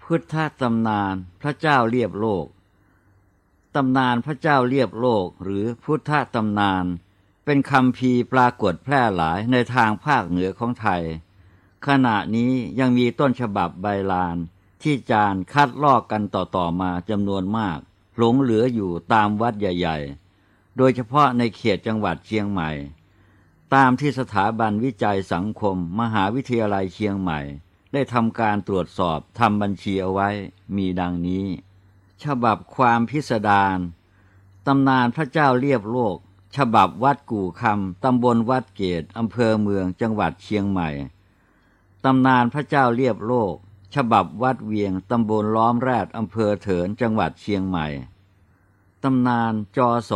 พุทธตำนานพระเจ้าเลียบโลกตำนานพระเจ้าเลียบโลกหรือพุทธตำนานเป็นคำพีร์ปรากฏแพร่หลายในทางภาคเหนือของไทยขณะนี้ยังมีต้นฉบับใบลานที่จารคัดลอกกันต่อมาจำนวนมากหลงเหลืออยู่ตามวัดใหญ่ๆโดยเฉพาะในเขตจังหวัดเชียงใหม่ตามที่สถาบันวิจัยสังคมมหาวิทยาลัยเชียงใหม่ได้ทำการตรวจสอบทำบัญชีเอาไว้มีดังนี้ฉบับความพิสดารตำนานพระเจ้าเลียบโลกฉบับวัดกู่คำตำบลวัดเกตอำเภอเมืองจังหวัดเชียงใหม่ตำนานพระเจ้าเลียบโลกฉบับวัดเวียงตำบลล้อมแรดอำเภอเถินจังหวัดเชียงใหม่ตำนานจศ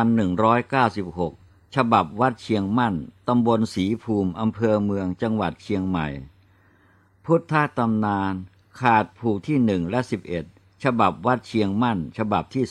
1196ฉบับวัดเชียงมั่นตำบลศรีภูมิอำเภอเมืองจังหวัดเชียงใหม่พุทธตำนานขาดผูกที่1และ11ฉบับวัดเชียงมั่นฉบับที่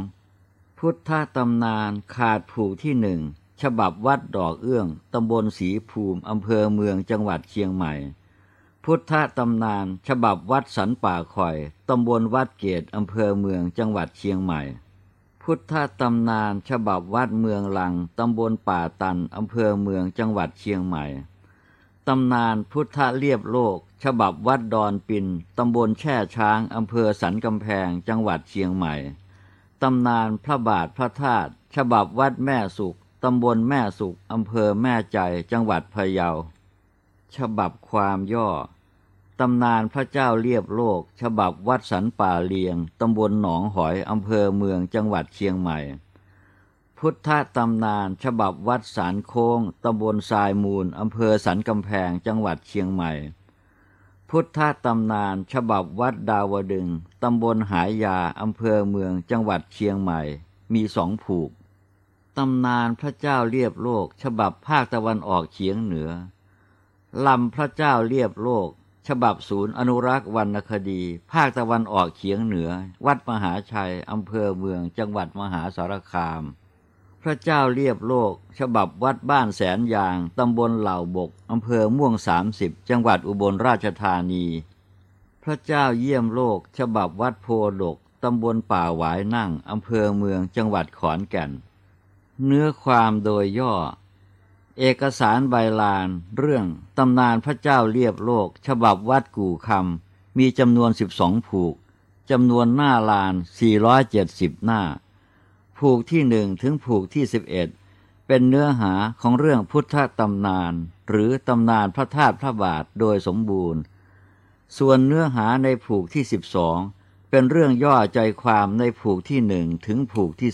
2พุทธตำนานขาดผูกที่1ฉบับวัดดอกเอื้องตำบลศรีภูมิอำเภอเมืองจังหวัดเชียงใหม่พุทธตำนานฉบับวัดสันป่าคอยตำบลวัดเกตอำเภอเมืองจังหวัดเชียงใหม่พุทธตำนานฉบับวัดเมืองลังตำบลป่าตันอำเภอเมืองจังหวัดเชียงใหม่ตำนานพุทธเลียบโลกฉบับวัดดอนปินตำบลแช่ช้างอำเภอสันกำแพงจังหวัดเชียงใหม่ตำนานพระบาทพระธาตุฉบับวัดแม่สุขตำบลแม่สุขอำเภอแม่ใจจังหวัดพะเยาฉบับความย่อตำนานพระเจ้าเลียบโลกฉบับวัดสันป่าเลียงตำบลหนองหอยอำเภอเมืองจังหวัดเชียงใหม่พุทธตำนานฉบับวัดสารโค้งตำบลทรายมูลอำเภอสันกำแพงจังหวัดเชียงใหม่พุทธตำนานฉบับวัดดาวดึงตำบลหายาอำเภอเมืองจังหวัดเชียงใหม่มี2 ผูกตำนานพระเจ้าเลียบโลกฉบับภาคตะวันออกเฉียงเหนือลำพระเจ้าเลียบโลกฉบับศูนย์อนุรักษ์วรรณคดีภาคตะวันออกเฉียงเหนือวัดมหาชัยอำเภอเมืองจังหวัดมหาสารคามพระเจ้าเลียบโลกฉบับวัดบ้านแสนยางตำบลเหล่าบกอำเภอม่วง30จังหวัดอุบลราชธานีพระเจ้าเยี่ยมโลกฉบับวัดโพดกตำบลป่าหวายนั่งอำเภอเมืองจังหวัดขอนแก่นเนื้อความโดยย่อเอกสารใบลานเรื่องตำนานพระเจ้าเลียบโลกฉบับวัดกู่คำมีจำนวน12 ผูกจำนวนหน้าลาน470 หน้าผูกที่1ถึงผูกที่11เป็นเนื้อหาของเรื่องพุทธตำนานหรือตำนานพระธาตุพระบาทโดยสมบูรณ์ส่วนเนื้อหาในผูกที่12เป็นเรื่องย่อใจความในผูกที่1ถึงผูกที่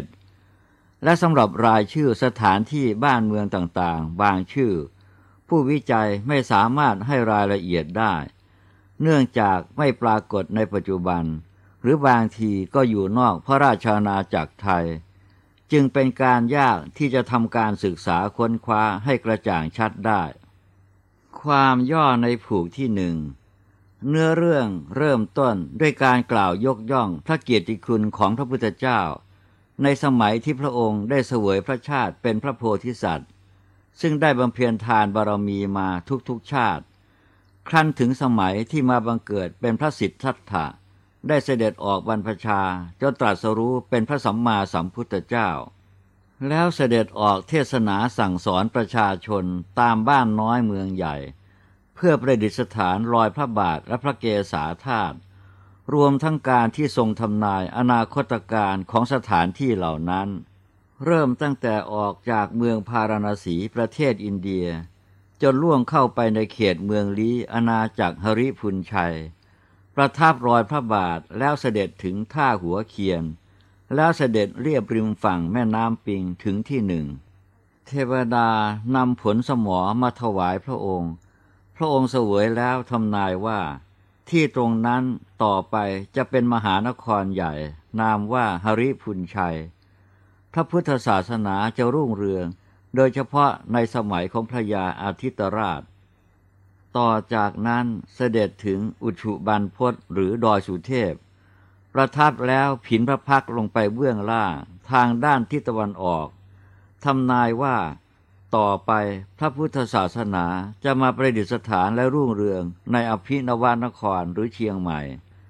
11และสำหรับรายชื่อสถานที่บ้านเมืองต่างๆบางชื่อผู้วิจัยไม่สามารถให้รายละเอียดได้เนื่องจากไม่ปรากฏในปัจจุบันหรือบางทีก็อยู่นอกพระราชอาณาจักรไทยจึงเป็นการยากที่จะทำการศึกษาค้นคว้าให้กระจ่างชัดได้ความย่อในผูกที่1เนื้อเรื่องเริ่มต้นด้วยการกล่าวยกย่องพระเกียรติคุณของพระพุทธเจ้าในสมัยที่พระองค์ได้เสวยพระชาติเป็นพระโพธิสัตว์ซึ่งได้บำเพ็ญทานบารมีมาทุกชาติครั้นถึงสมัยที่มาบังเกิดเป็นพระสิทธัตถะได้เสด็จออกบรรพชาจนตรัสรู้เป็นพระสัมมาสัมพุทธเจ้าแล้วเสด็จออกเทศนาสั่งสอนประชาชนตามบ้านน้อยเมืองใหญ่เพื่อประดิษฐานรอยพระบาทและพระเกศาธาตุรวมทั้งการที่ทรงทำนายอนาคตการของสถานที่เหล่านั้นเริ่มตั้งแต่ออกจากเมืองพาราณสีประเทศอินเดียจนล่วงเข้าไปในเขตเมืองลี้อาณาจักรหริพุนชัยประทับรอยพระบาทแล้วเสด็จถึงท่าหัวเคียนแล้วเสด็จเรียบริมฝั่งแม่น้ำปิงถึงที่1เทวดานำผลสมอมาถวายพระองค์พระองค์เสวยแล้วทำนายว่าที่ตรงนั้นต่อไปจะเป็นมหานครใหญ่นามว่าหริพุนชัยพระพุทธศาสนาจะรุ่งเรืองโดยเฉพาะในสมัยของพระยาอาทิตราชต่อจากนั้นเสด็จถึงอุชุบันพศหรือดอยสุเทพประทับแล้วผินพระพักตร์ลงไปเบื้องล่างทางด้านทิศตะวันออกทำนายว่าต่อไปพระพุทธศาสนาจะมาประดิษฐานและรุ่งเรืองในอภินวานครหรือเชียงใหม่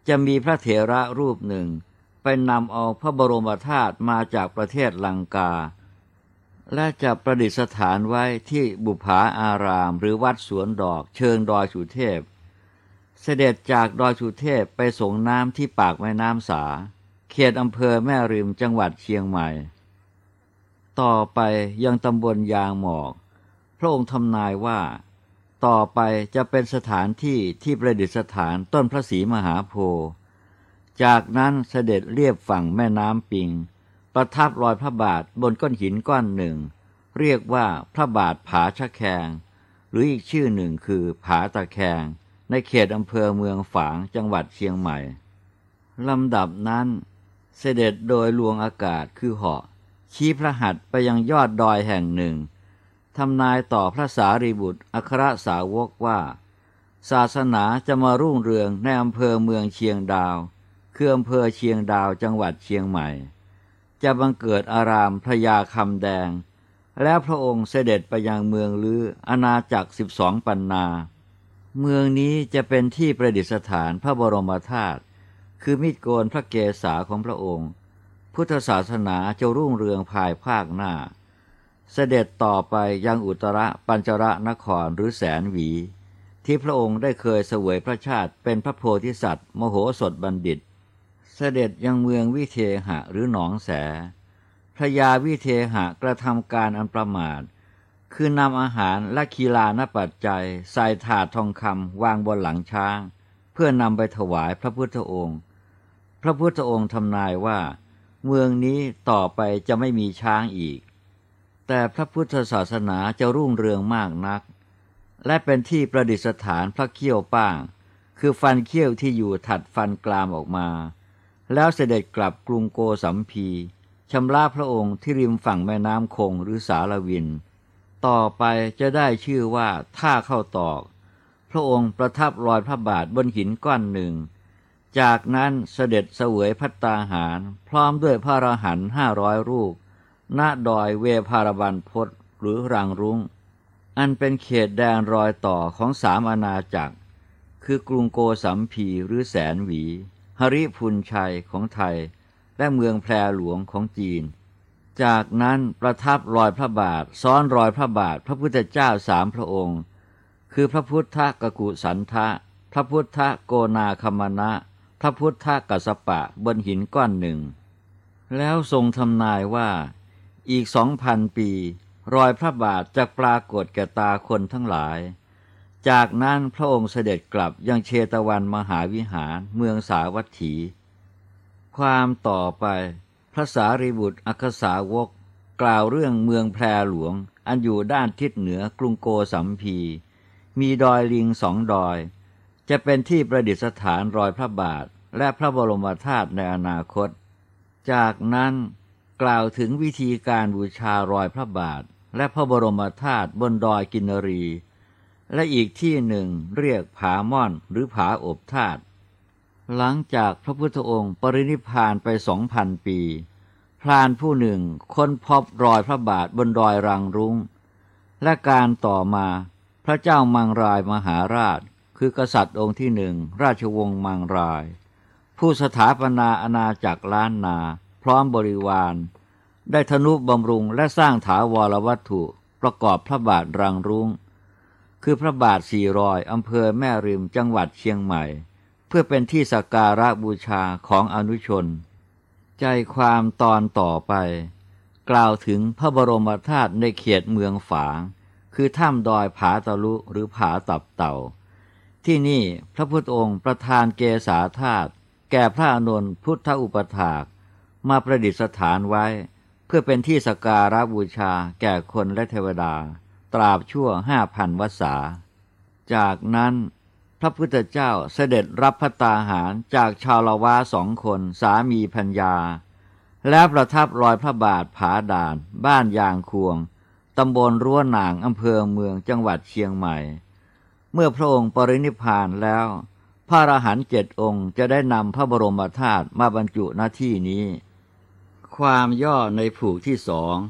จะมีพระเถระรูปหนึ่งไปนำเอาพระบรมธาตุมาจากประเทศลังกาและจะประดิษฐานไว้ที่บุปผาอารามหรือวัดสวนดอกเชิงดอยสุเทพเสด็จจากดอยสุเทพไปส่งน้ำที่ปากแม่น้ำสาเขตอำเภอแม่ริมจังหวัดเชียงใหม่ต่อไปยังตำบลยางหมอกพระองค์ทำนายว่าต่อไปจะเป็นสถานที่ที่ประดิษฐานต้นพระศรีมหาโพธิ์จากนั้นเสด็จเลียบฝั่งแม่น้ำปิงประทับรอยพระบาทบนก้อนหินก้อนหนึ่งเรียกว่าพระบาทผาชะแคงหรืออีกชื่อหนึ่งคือผาตะแคงในเขตอำเภอเมืองฝางจังหวัดเชียงใหม่ลำดับนั้นเสด็จโดยลวงอากาศคือเหาะชี้พระหัตถ์ไปยังยอดดอยแห่งหนึ่งทำนายต่อพระสารีบุตรอัครสาวกว่าศาสนาจะมารุ่งเรืองในอำเภอเมืองเชียงดาวคืออำเภอเชียงดาวจังหวัดเชียงใหม่จะบังเกิดอารามพระยาคำแดงแล้วพระองค์เสด็จไปยังเมืองลืออาณาจักร12 ปันนาเมืองนี้จะเป็นที่ประดิษฐานพระบรมธาตุคือมีดโกนพระเกศาของพระองค์พุทธศาสนาจะรุ่งเรืองภายภาคหน้าเสด็จต่อไปยังอุตรปัญจรนครหรือแสนหวีที่พระองค์ได้เคยเสวยพระชาติเป็นพระโพธิสัตว์มโหสถบัณฑิตเสด็จยังเมืองวิเทหะหรือหนองแสพระยาวิเทหะกระทำการอันประมาทคือนำอาหารและกีฬานปัจจัยใส่ถาดทองคำวางบนหลังช้างเพื่อนำไปถวายพระพุทธองค์พระพุทธองค์ทำนายว่าเมืองนี้ต่อไปจะไม่มีช้างอีกแต่พระพุทธศาสนาจะรุ่งเรืองมากนักและเป็นที่ประดิษฐานพระเขี้ยวป้างคือฟันเขี้ยวที่อยู่ถัดฟันกรามออกมาแล้วเสด็จกลับกรุงโกสัมพีชำระพระองค์ที่ริมฝั่งแม่น้ำคงหรือสารวินต่อไปจะได้ชื่อว่าท่าเข้าตอกพระองค์ประทับรอยพระบาทบนหินก้อนหนึ่งจากนั้นเสด็จเสวยภัตตาหารพร้อมด้วยพระอรหันต์500 รูปณดอยเวภารบันพศหรือรังรุ้งอันเป็นเขตแดนรอยต่อของ3 อาณาจักรคือกรุงโกสัมพีหรือแสนหวีหริพุนชัยของไทยและเมืองแพรหลวงของจีนจากนั้นประทับรอยพระบาทซ้อนรอยพระบาทพระพุทธเจ้า3 พระองค์คือพระพุทธกกุสันทะพระพุทธโกนาคมนะพระพุทธกัสสปะบนหินก้อนหนึ่งแล้วทรงทำนายว่าอีก 2,000 ปีรอยพระบาทจะปรากฏแก่ตาคนทั้งหลายจากนั้นพระองค์เสด็จกลับยังเชตวันมหาวิหารเมืองสาวัตถีความต่อไปพระสารีบุตรอัครสาวกกล่าวเรื่องเมืองแพรหลวงอันอยู่ด้านทิศเหนือกรุงโกสัมพีมีดอยลิง2 ดอยจะเป็นที่ประดิษฐานรอยพระบาทและพระบรมธาตุในอนาคตจากนั้นกล่าวถึงวิธีการบูชารอยพระบาทและพระบรมธาตุบนดอยกินรีและอีกที่หนึ่งเรียกผาม่อนหรือผาอบธาตุหลังจากพระพุทธองค์ปรินิพพานไป 2,000 ปีพราหมณ์ผู้หนึ่งค้นพบรอยพระบาทบนดอยรังรุ้งและการต่อมาพระเจ้ามังรายมหาราชคือกษัตริย์องค์ที่1ราชวงศ์มังรายผู้สถาปนาอาณาจักรล้านนาพร้อมบริวารได้ทนุบำรุงและสร้างถาวรวัตถุประกอบพระบาทรังรุ้งคือพระบาท4 รอยอำเภอแม่ริมจังหวัดเชียงใหม่เพื่อเป็นที่สักการะบูชาของอนุชนใจความตอนต่อไปกล่าวถึงพระบรมธาตุในเขตเมืองฝางคือถ้ำดอยผาตะลุหรือผาตับเต่าที่นี่พระพุทธองค์ประทานเกศาธาตุแก่พระอานนท์พุทธอุปถากมาประดิษฐานไว้เพื่อเป็นที่สักการะบูชาแก่คนและเทวดาตราบชั่ว 5,000 วรรษาจากนั้นพระพุทธเจ้าเสด็จรับภัตตาหารจากชาวละวะ2 คนสามีภรรยาแล้วประทับรอยพระบาทผาด่านบ้านยางควงตำบลรั้วหนางอำเภอเมืองจังหวัดเชียงใหม่เมื่อพระองค์ปรินิพพานแล้วพระอรหันต์7 องค์จะได้นำพระบรมธาตุมาบรรจุหน้าที่นี้ความย่อในผูกที่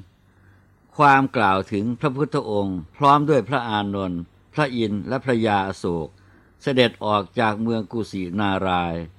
2ความกล่าวถึงพระพุทธองค์พร้อมด้วยพระอานนท์พระอินทร์และพระยาอโศกเสด็จออกจากเมืองกุสินาราย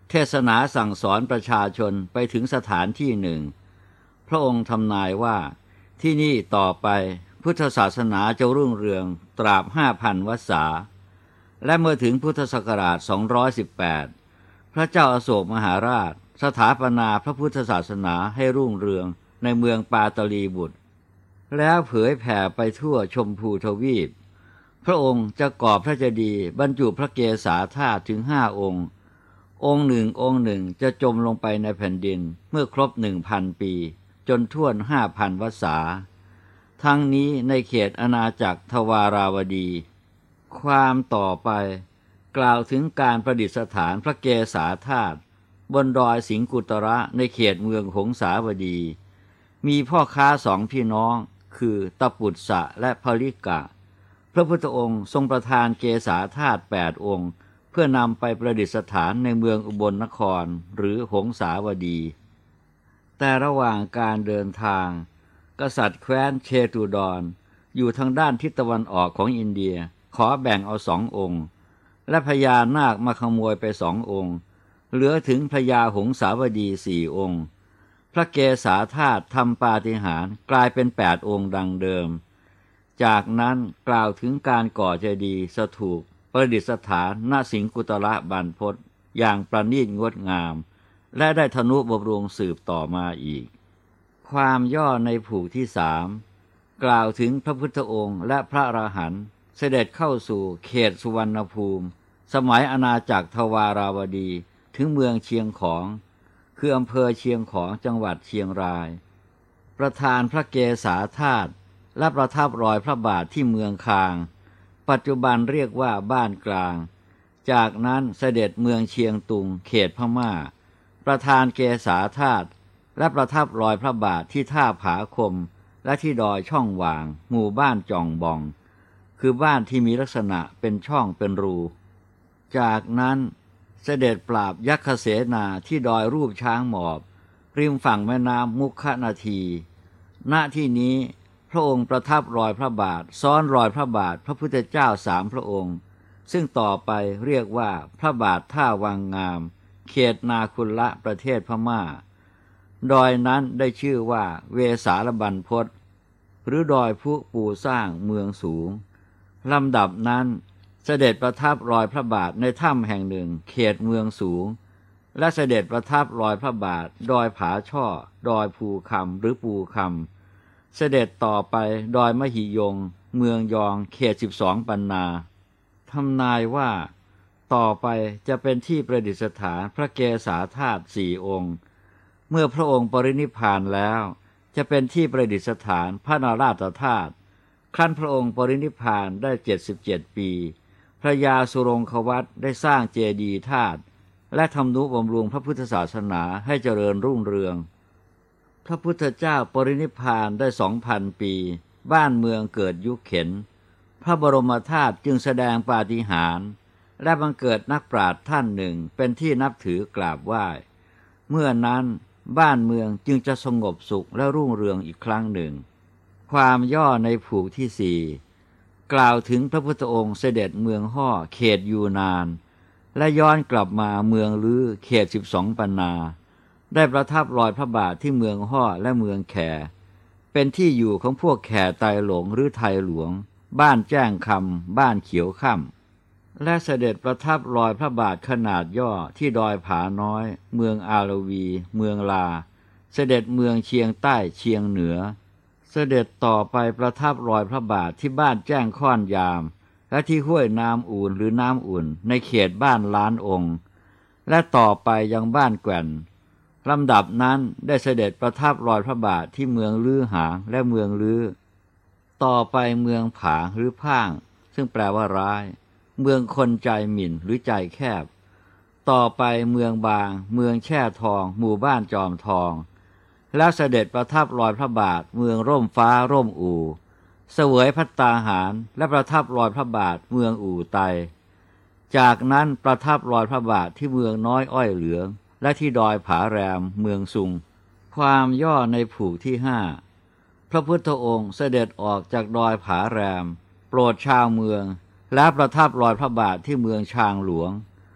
เทศนาสั่งสอนประชาชนไปถึงสถานที่หนึ่งพระองค์ทำนายว่าที่นี่ต่อไปพุทธศาสนาจะรุ่งเรืองตราบ 5,000 วรรษาและเมื่อถึงพุทธศักราช218พระเจ้าอโศกมหาราชสถาปนาพระพุทธศาสนาให้รุ่งเรืองในเมืองปาตลีบุตรแล้วเผยแผ่ไปทั่วชมพูทวีปพระองค์จะก่อพระเจดีย์บรรจุพระเกศาธาตุถึง5 องค์องค์หนึ่งจะจมลงไปในแผ่นดินเมื่อครบ 1,000 ปีจนถ้วน 5,000 วรรษาทั้งนี้ในเขตอาณาจักรทวาราวดีความต่อไปกล่าวถึงการประดิษฐานพระเกศาธาตุบนดอยสิงกุตระในเขตเมืองหงสาวดีมีพ่อค้า2 พี่น้องคือตปุตสะและภริกะพระพุทธองค์ทรงประทานเกศาธาตุ8 องค์เพื่อนำไปประดิษฐานในเมืองอุบลนครหรือหงสาวดีแต่ระหว่างการเดินทางกษัตริย์แคว้นเชตุดรอยู่ทางด้านทิศตะวันออกของอินเดียขอแบ่งเอา2 องค์และพญานาคมาขโมยไป2 องค์เหลือถึงพญาหงสาวดี4 องค์พระเกศาธาตุทำปาฏิหาริย์กลายเป็น8 องค์ดังเดิมจากนั้นกล่าวถึงการก่อเจดีย์สถูปประดิษฐานณสิงกุตระบรรพตอย่างประณีตงดงามและได้ทนุบำรุงสืบต่อมาอีกความย่อในผูกที่3กล่าวถึงพระพุทธองค์และพระอรหันต์เสด็จเข้าสู่เขตสุวรรณภูมิสมัยอาณาจักรทวาราวดีถึงเมืองเชียงของคืออำเภอเชียงของจังหวัดเชียงรายประทานพระเกศาธาตุและประทับรอยพระบาทที่เมืองคางปัจจุบันเรียกว่าบ้านกลางจากนั้นเสด็จเมืองเชียงตุงเขตพม่าประทานเกศาธาตุและประทับรอยพระบาทที่ท่าผาคมและที่ดอยช่องหว่างหมู่บ้านจองบองคือบ้านที่มีลักษณะเป็นช่องเป็นรูจากนั้นเสด็จปราบยักษเสนาที่ดอยรูปช้างหมอบริมฝั่งแม่น้ำมุขนาทีณที่นี้พระองค์ประทับรอยพระบาทซ้อนรอยพระบาทพระพุทธเจ้า3 พระองค์ซึ่งต่อไปเรียกว่าพระบาทท่าวังงามเขตนาคุละประเทศพม่าดอยนั้นได้ชื่อว่าเวสาลบรรพตหรือดอยผู้ปูสร้างเมืองสูงลำดับนั้นเสด็จประทับรอยพระบาทในถ้ำแห่งหนึ่งเขตเมืองสูงและเสด็จประทับรอยพระบาทดอยผาช่อดอยภูคำหรือปูคำเสด็จต่อไปดอยมหิยงเมืองยองเขต12 ปันนาทำนายว่าต่อไปจะเป็นที่ประดิษฐานพระเกศาธาตุ4 องค์เมื่อพระองค์ปรินิพพานแล้วจะเป็นที่ประดิษฐานพระนราถธาตุครั้นพระองค์ปรินิพพานได้77 ปีพระยาสุรงควัตได้สร้างเจดีย์ธาตุและทำนุบำรุงพระพุทธศาสนาให้เจริญรุ่งเรืองพระพุทธเจ้าปรินิพพานได้ 2,000 ปีบ้านเมืองเกิดยุคเข็ญพระบรมธาตุจึงแสดงปาฏิหาริย์และบังเกิดนักปราชญ์ท่านหนึ่งเป็นที่นับถือกราบไหว้เมื่อนั้นบ้านเมืองจึงจะสงบสุขและรุ่งเรืองอีกครั้งหนึ่งความย่อในผูกที่4กล่าวถึงพระพุทธองค์เสด็จเมืองฮ่อเขตยูนานและย้อนกลับมาเมืองลือเขต12 ปันนาได้ประทับรอยพระบาทที่เมืองฮ่อและเมืองแขเป็นที่อยู่ของพวกแขไตหลงหรือไทยหลวงบ้านแจ้งคำบ้านเขียวค่ำและเสด็จประทับรอยพระบาทขนาดย่อที่ดอยผาน้อยเมืองอาลวีเมืองลาเสด็จเมืองเชียงใต้เชียงเหนือเสด็จต่อไปประทับรอยพระบาทที่บ้านแจ้งค่อนยามและที่ห้วยน้ำอุ่นหรือน้ำอุ่นในเขตบ้านล้านองค์และต่อไปยังบ้านแก่นลำดับนั้นได้เสด็จประทับรอยพระบาทที่เมืองลือหางและเมืองลือต่อไปเมืองผางหรือพ่างซึ่งแปลว่าร้ายเมืองคนใจหมิ่นหรือใจแคบต่อไปเมืองบางเมืองแช่ทองหมู่บ้านจอมทองแล้วเสด็จประทับรอยพระบาทเมืองร่มฟ้าร่มอู่เสวยภัตตาหารและประทับรอยพระบาทเมืองอู่ไตจากนั้นประทับรอยพระบาทที่เมืองน้อยอ้อยเหลืองและที่ดอยผาแรมเมืองซุงความย่อในผูกที่5พระพุทธองค์เสด็จออกจากดอยผาแรมโปรดชาวเมืองและประทับรอยพระบาทที่เมืองชางหลวง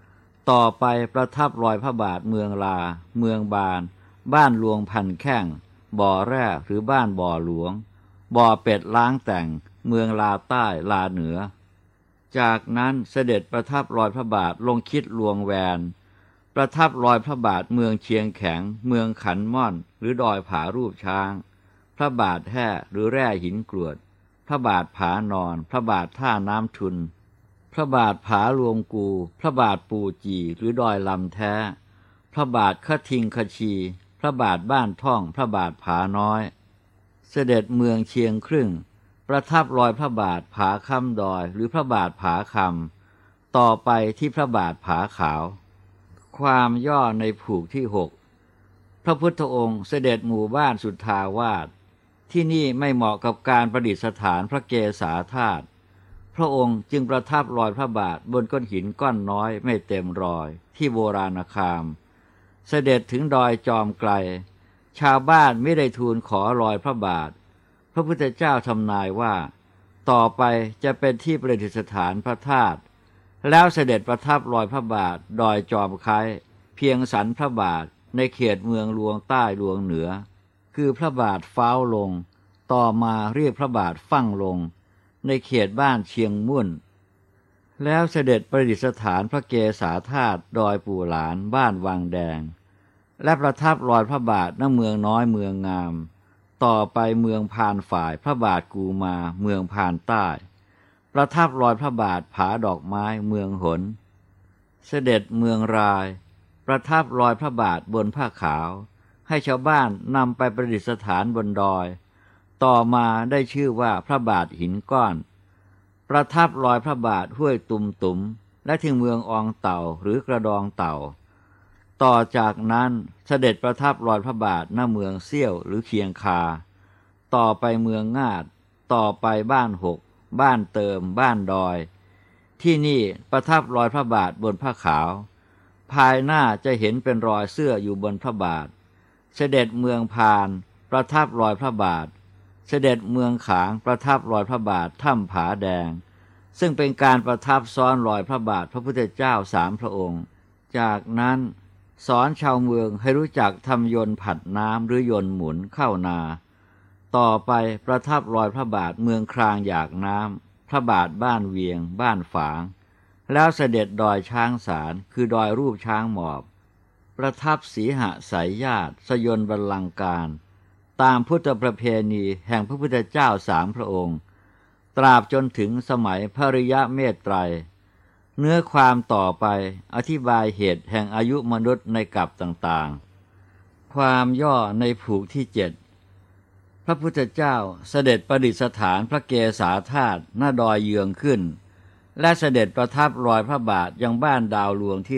ต่อไปประทับรอยพระบาทเมืองลาเมืองบานบ้านหลวงพันแข้งบ่อแร่หรือบ้านบ่อหลวงบ่อเป็ดล้างแต่งเมืองลาใต้ลาเหนือจากนั้นเสด็จประทับรอยพระบาทลงคิดหลวงแวนประทับรอยพระบาทเมืองเชียงแข็งเมืองขันม่อนหรือดอยผารูปช้างพระบาทแห่หรือแร่หินกรวดพระบาทผานอนพระบาทท่าน้ำทุนพระบาทผาลวงกูพระบาทปูจีหรือดอยลำแท้พระบาทคทิงคชีพระบาทบ้านท่องพระบาทผาน้อยเสด็จเมืองเชียงครึ่งประทับรอยพระบาทผาคำดอยหรือพระบาทผาคำต่อไปที่พระบาทผาขาวความย่อในผูกที่6พระพุทธองค์เสด็จหมู่บ้านสุทธาวาสที่นี่ไม่เหมาะกับการประดิษฐานพระเกศาธาตุพระองค์จึงประทับรอยพระบาทบนก้อนหินก้อนน้อยไม่เต็มรอยที่โบราณคามเสด็จถึงดอยจอมไกลชาวบ้านไม่ได้ทูลขอรอยพระบาทพระพุทธเจ้าทำนายว่าต่อไปจะเป็นที่ประดิษฐานพระธาตุแล้วเสด็จประทับรอยพระบาทดอยจอมไคเพียงสันพระบาทในเขตเมืองหลวงใต้หลวงเหนือคือพระบาทฟ้าวลงต่อมาเรียกพระบาทฟั่งลงในเขตบ้านเชียงมุ่นแล้วเสด็จประดิษฐานพระเกศาธาตุดอยปู่หลานบ้านวังแดงและประทับรอยพระบาทณเมืองน้อยเมืองงามต่อไปเมืองพานฝ่ายพระบาทกูมาเมืองพานใต้ประทับรอยพระบาทผาดอกไม้เมืองหนเสด็จเมืองรายประทับรอยพระบาทบนผ้าขาวให้ชาวบ้านนำไปประดิษฐานบนดอยต่อมาได้ชื่อว่าพระบาทหินก้อนประทับรอยพระบาทห้วยตุมตุมและที่เมืองอองเต่าหรือกระดองเต่าต่อจากนั้นเสด็จประทับรอยพระบาทณเมืองเซี่ยวหรือเคียงคาต่อไปเมืองงาดต่อไปบ้านหกบ้านเติมบ้านดอยที่นี่ประทับรอยพระบาทบนผ้าขาวภายหน้าจะเห็นเป็นรอยเสื้ออยู่บนพระบาทเสด็จเมืองพานประทับรอยพระบาทเสด็จเมืองขางประทับรอยพระบาทถ้ำผาแดงซึ่งเป็นการประทับซ้อนรอยพระบาทพระพุทธเจ้า3 พระองค์จากนั้นสอนชาวเมืองให้รู้จักทำยนต์ผัดน้ำหรือยนต์หมุนเข้านาต่อไปประทับรอยพระบาทเมืองครางหยากน้ำพระบาทบ้านเวียงบ้านฝางแล้วเสด็จดอยช้างสารคือดอยรูปช้างหมอบประทับสีหสายญาติสยนต์บัลลังก์การตามพุทธประเพณีแห่งพระพุทธเจ้า3 พระองค์ตราบจนถึงสมัยพระอริยเมตไตรเนื้อความต่อไปอธิบายเหตุแห่งอายุมนุษย์ในกลับต่างๆความย่อในผูกที่7พระพุทธเจ้าเสด็จประดิษฐานพระเกศาธาตุหน้าดอยเยืองขึ้นและเสด็จประทับรอยพระบาทยังบ้านดาวหลวงที่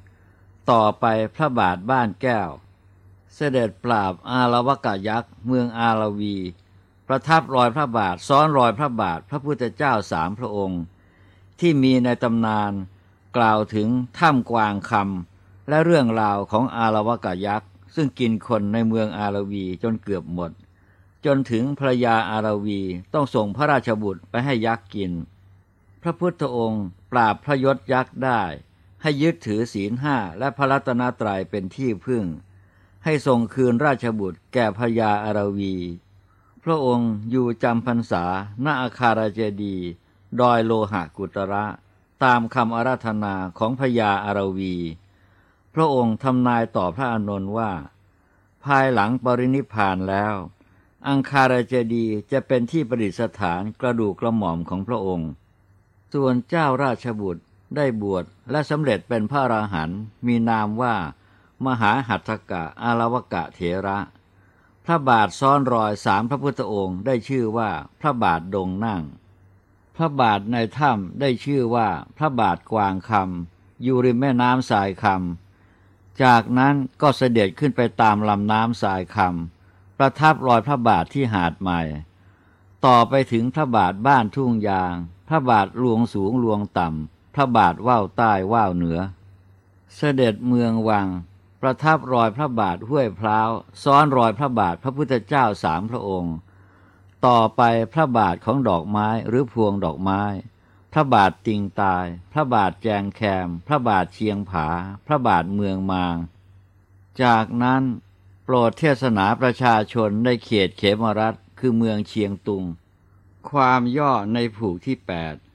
1ต่อไปพระบาทบ้านแก้วเสด็จปราบอาลวกยักษ์เมืองอาลวีประทับรอยพระบาทซ้อนรอยพระบาทพระพุทธเจ้า3 พระองค์ที่มีในตำนานกล่าวถึงถ้ำกวางคำและเรื่องราวของอาลวกยักษ์ซึ่งกินคนในเมืองอาลวีจนเกือบหมดจนถึงภรรยาอาลวีต้องส่งพระราชบุตรไปให้ยักษ์กินพระพุทธองค์ปราบพระยศยักษ์ได้ให้ยึดถือศีล5และพระรัตนตรัยเป็นที่พึ่งให้ส่งคืนราชบุตรแก่ภรรยาอาลวีพระองค์อยู่จำพรรษาณอาคารเจดีย์ดอยโลหะกุตระตามคำอาราธนาของพญาอาลวีพระองค์ทำนายต่อพระอานนท์ว่าภายหลังปรินิพพานแล้วอังคารเจดีย์จะเป็นที่ประดิษฐานกระดูกกระหม่อมของพระองค์ส่วนเจ้าราชบุตรได้บวชและสำเร็จเป็นพระอรหันต์มีนามว่ามหาหัตถกะอาลวกะเถระพระบาทซ้อนรอย3 พระพุทธองค์ได้ชื่อว่าพระบาทดงนั่งพระบาทในถ้ำได้ชื่อว่าพระบาทกวางคำอยู่ริมแม่น้ำทรายคำจากนั้นก็เสด็จขึ้นไปตามลำน้ำทรายคำประทับรอยพระบาทที่หาดใหม่ต่อไปถึงพระบาทบ้านทุ่งยางพระบาทลวงสูงลวงต่ำพระบาทว่าวใต้ว่าวเหนือเสด็จเมืองวังประทับรอยพระบาทห้วยพร้าวซ้อนรอยพระบาทพระพุทธเจ้า3 พระองค์ต่อไปพระบาทของดอกไม้หรือพวงดอกไม้พระบาทติงตายพระบาทแจงแคมพระบาทเชียงผาพระบาทเมืองมางจากนั้นโปรดเทศนาประชาชนในเขตเขมรัฐคือเมืองเชียงตุงความย่อในผูกที่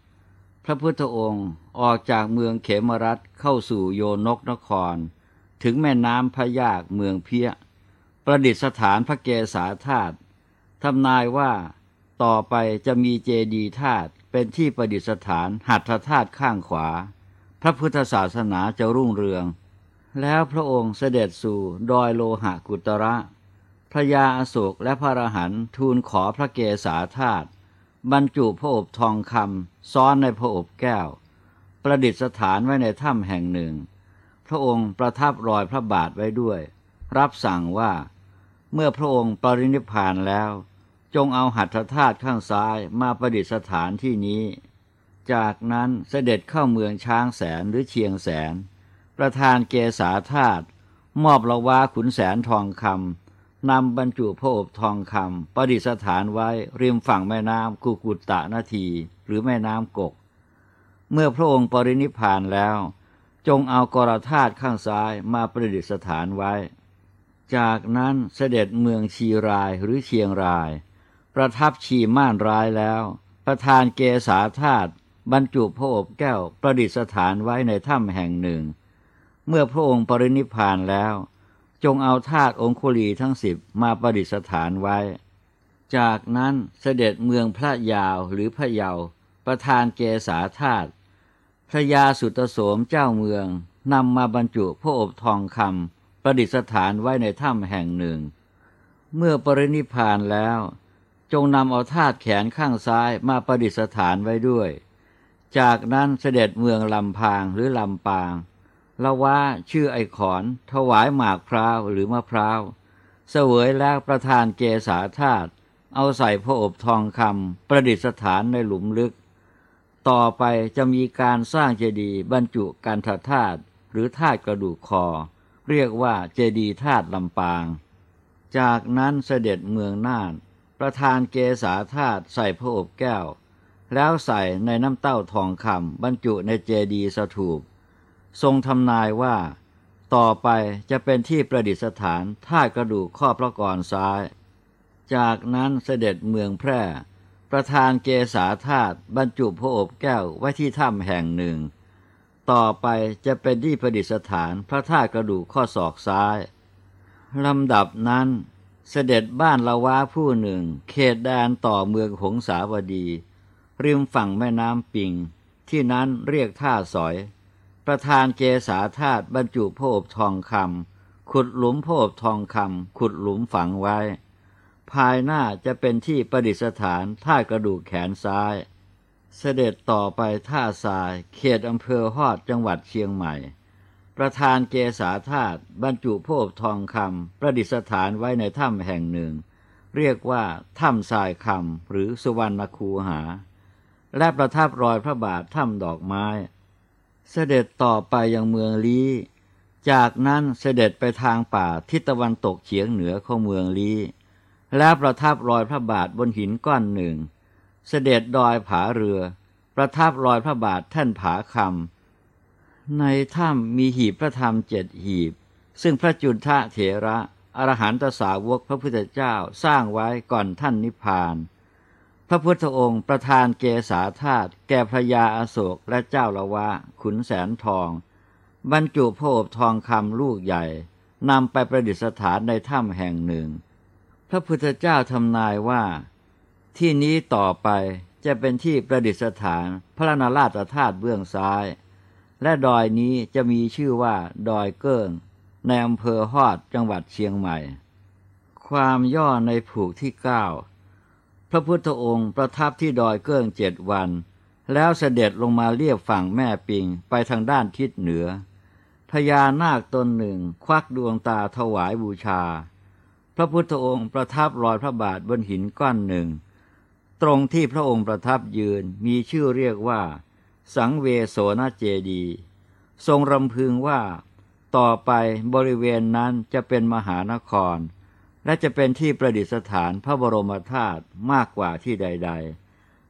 8พระพุทธองค์ออกจากเมืองเขมรัฐเข้าสู่โยนกนครถึงแม่น้ำพะยากเมืองเพี้ยประดิษฐานพระเกศาธาตุทำนายว่าต่อไปจะมีเจดีย์ธาตุเป็นที่ประดิษฐานหัตถธาตุข้างขวาพระพุทธศาสนาจะรุ่งเรืองแล้วพระองค์เสด็จสู่ดอยโลหะกุตระพระยาอโศกและพระอรหันต์ทูลขอพระเกศาธาตุบรรจุพระอบทองคำซ้อนในพระอบแก้วประดิษฐานไว้ในถ้ำแห่งหนึ่งพระองค์ประทับรอยพระบาทไว้ด้วยรับสั่งว่าเมื่อพระองค์ปรินิพพานแล้วจงเอาหัตถธาตุข้างซ้ายมาประดิษฐานที่นี้จากนั้นเสด็จเข้าเมืองช้างแสนหรือเชียงแสนประธานเกศาธาตุมอบละวาขุนแสนทองคำนำบรรจุพระอบทองคำประดิษฐานไว้ริมฝั่งแม่น้ำกุกุตตะนาทีหรือแม่น้ำกกเมื่อพระองค์ปรินิพพานแล้วจงเอากรธาตุข้างซ้ายมาประดิษฐานไว้จากนั้นเสด็จเมืองชีรายหรือเชียงรายประทับชีม่านร้ายแล้วประธานเกศาธาตุบรรจุพระอบแก้วประดิษฐานไว้ในถ้ำแห่งหนึ่งเมื่อพระองค์ปรินิพพานแล้วจงเอาธาตุองคุลีทั้ง10มาประดิษฐานไว้จากนั้นเสด็จเมืองพระยาวหรือพะเยาประธานเกศาธาตุพระยาสุตโสมเจ้าเมืองนำมาบรรจุพระอบทองคำประดิษฐานไว้ในถ้ำแห่งหนึ่งเมื่อปรินิพพานแล้วจงนำเอาธาตุแขนข้างซ้ายมาประดิษฐานไว้ด้วยจากนั้นเสด็จเมืองลำพางหรือลำปางละวะชื่อไอขอนถวายหมากพร้าวหรือมะพร้าวเสวยแล้วประทานเกศาธาตุเอาใส่พระอบทองคำประดิษฐานในหลุมลึกต่อไปจะมีการสร้างเจดีย์บรรจุกันธธาตุหรือธาตุกระดูกคอเรียกว่าเจดีย์ธาตุลำปางจากนั้นเสด็จเมืองน่านประทานเกศาธาตุใส่พระอบแก้วแล้วใส่ในน้ำเต้าทองคำบรรจุในเจดีย์สถูปทรงทำนายว่าต่อไปจะเป็นที่ประดิษฐานธาตุกระดูกข้อพระกรซ้ายจากนั้นเสด็จเมืองแพร่ประธานเกศาธาตุบรรจุพระอบแก้วไว้ที่ถ้ำแห่งหนึ่งต่อไปจะเป็นที่ประดิษฐานพระธาตุกระดูกข้อศอกซ้ายลำดับนั้นเสด็จบ้านละวะผู้หนึ่งเขตแดนต่อเมืองหงสาวดีริมฝั่งแม่น้ำปิงที่นั้นเรียกท่าสอยประธานเกศาธาตุบรรจุพระอบทองคำขุดหลุมพระอบทองคำขุดหลุมฝังไว้ภายหน้าจะเป็นที่ประดิษฐานธาตุกระดูกแขนซ้ายเสด็จต่อไปท่าทรายเขตอำเภอฮอดจังหวัดเชียงใหม่ประธานเกศาธาตุบรรจุพระอบทองคำประดิษฐานไว้ในถ้ำแห่งหนึ่งเรียกว่าถ้ำทรายคำหรือสุวรรณคูหาและประทับรอยพระบาทถ้ำดอกไม้เสด็จต่อไปยังเมืองลี้จากนั้นเสด็จไปทางป่าทิศตะวันตกเฉียงเหนือของเมืองลี้แล้วประทับรอยพระบาทบนหินก้อนหนึ่งเสด็จดอยผาเรือประทับรอยพระบาทแท่นผาคำในถ้ำมีหีบพระธรรม7 หีบซึ่งพระจุฑะเถระอรหันตสาวกพระพุทธเจ้าสร้างไว้ก่อนท่านนิพพานพระพุทธองค์ประทานเกศาธาตุแก่พระยาอโศกและเจ้าละวะขุนแสนทองบรรจุพระอบทองคำลูกใหญ่นำไปประดิษฐานในถ้ำแห่งหนึ่งพระพุทธเจ้าทำนายว่าที่นี้ต่อไปจะเป็นที่ประดิษฐานพระนราชธาตุเบื้องซ้ายและดอยนี้จะมีชื่อว่าดอยเกิ้งในอำเภอฮอดจังหวัดเชียงใหม่ความย่อในผูกที่9พระพุทธองค์ประทับที่ดอยเกิ้ง7 วันแล้วเสด็จลงมาเลียบฝั่งแม่ปิงไปทางด้านทิศเหนือพญานาคตนหนึ่งควักดวงตาถวายบูชาพระพุทธองค์ประทับรอยพระบาทบนหินก้อนหนึ่งตรงที่พระองค์ประทับยืนมีชื่อเรียกว่าสังเวโสนเจดีย์ทรงรำพึงว่าต่อไปบริเวณนั้นจะเป็นมหานครและจะเป็นที่ประดิษฐานพระบรมธาตุมากกว่าที่ใด